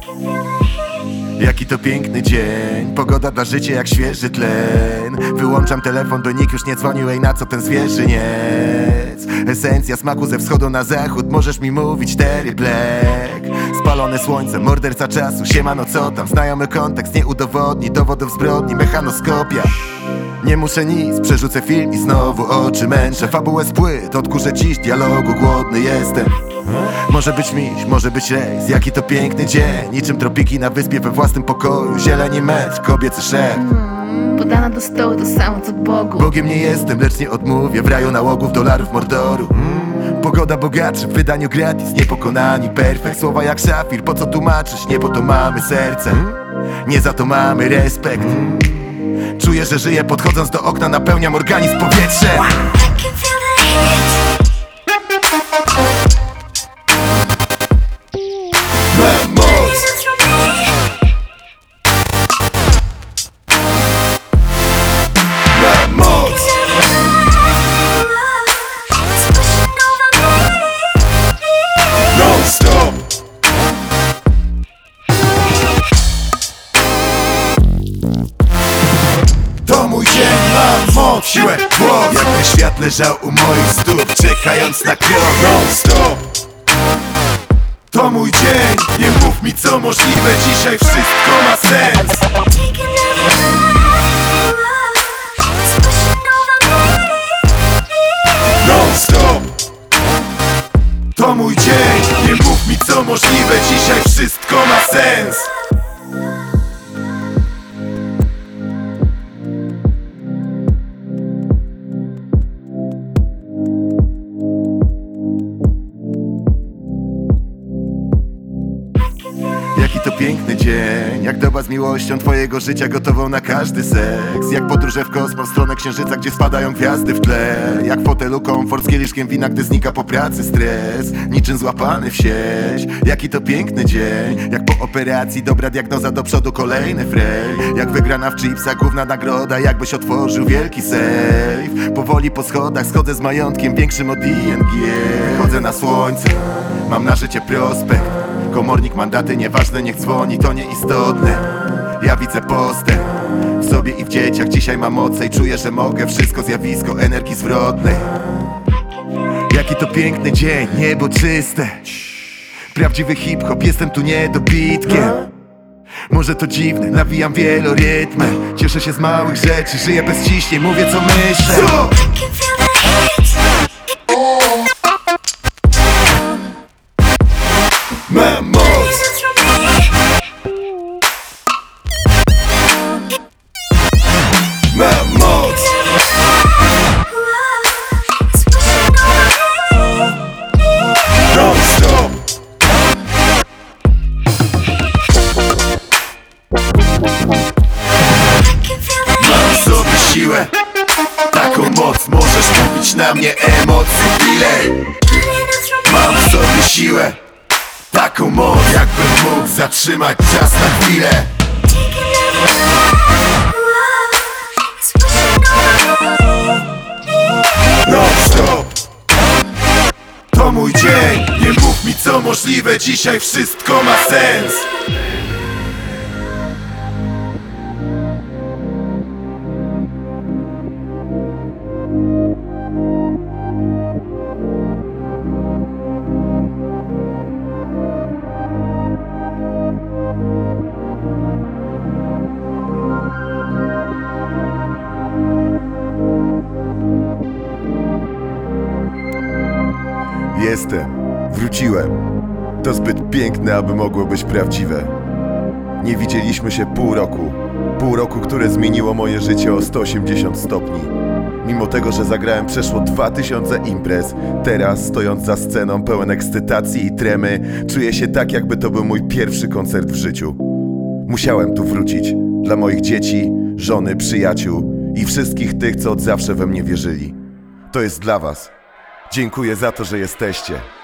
Jaki to piękny dzień, pogoda dla życia jak świeży tlen. Wyłączam telefon, by nikt już nie dzwonił, ej na co ten zwierzyniec. Esencja smaku ze wschodu na zachód, możesz mi mówić Terry Black. Spalone słońce, morderca czasu, siemano co tam. Znajomy kontekst nie udowodni dowodów zbrodni, mechanoskopia. Nie muszę nic, przerzucę film i znowu oczy męczę. Fabułę z płyt, odkurzę dziś dialogu, głodny jestem. Może być miś, może być rejs, jaki to piękny dzień. Niczym tropiki na wyspie we własnym pokoju. Zieleni metr, kobiecy szept. Podana do stołu to samo co Bogu. Bogiem nie jestem, lecz nie odmówię. W raju nałogów, dolarów, Mordoru. Pogoda bogaczy w wydaniu gratis, niepokonani, perfekt. Słowa jak szafir, po co tłumaczyć? Nie po to mamy serce, nie za to mamy respekt. Czuję, że żyję, podchodząc do okna napełniam organizm powietrzem. Mam moc. Mam moc. Non stop. To mój dzień, mam moc, siłę, głos. Jakby świat leżał u moich stóp, czekając na krok. Non stop. To mój dzień, nie mów mi co możliwe, dzisiaj wszystko ma sens. Non stop. To mój dzień, nie mów mi co możliwe, dzisiaj wszystko ma sens. Jaki to piękny dzień, jak doba z miłością twojego życia gotową na każdy seks. Jak podróże w kosmos, w stronę księżyca, gdzie spadają gwiazdy w tle. Jak w fotelu komfort z kieliszkiem wina, gdy znika po pracy stres. Niczym złapany w sieć, jaki to piękny dzień. Jak po operacji, dobra diagnoza, do przodu kolejny frej. Jak wygrana w chipsach, główna nagroda, jakbyś otworzył wielki safe. Powoli po schodach, schodzę z majątkiem większym od ING. Chodzę na słońce, mam na życie prospekt. Komornik, mandaty, nieważne, niech dzwoni, to nieistotne. Ja widzę postęp w sobie i w dzieciach. Dzisiaj mam moce i czuję, że mogę wszystko. Zjawisko energii zwrotnej. Jaki to piękny dzień, niebo czyste. Prawdziwy hip-hop, jestem tu niedobitkiem. Może to dziwne, nawijam wielorytmem. Cieszę się z małych rzeczy, żyję bez ciśnień, mówię co myślę. Mam moc. Mam moc. Non stop. Mam w sobie siłę, taką moc, możesz mówić na mnie emocje. Ile? Mam w sobie siłę, taką moc, jakbym mógł zatrzymać czas na chwilę. Non stop. To mój dzień, nie mów mi co możliwe, dzisiaj wszystko ma sens. Jestem, wróciłem. To zbyt piękne, aby mogło być prawdziwe. Nie widzieliśmy się pół roku. Pół roku, które zmieniło moje życie o 180 stopni. Mimo tego, że zagrałem przeszło 2000 imprez, teraz, stojąc za sceną pełen ekscytacji i tremy, czuję się tak, jakby to był mój pierwszy koncert w życiu. Musiałem tu wrócić. Dla moich dzieci, żony, przyjaciół i wszystkich tych, co od zawsze we mnie wierzyli. To jest dla was. Dziękuję za to, że jesteście.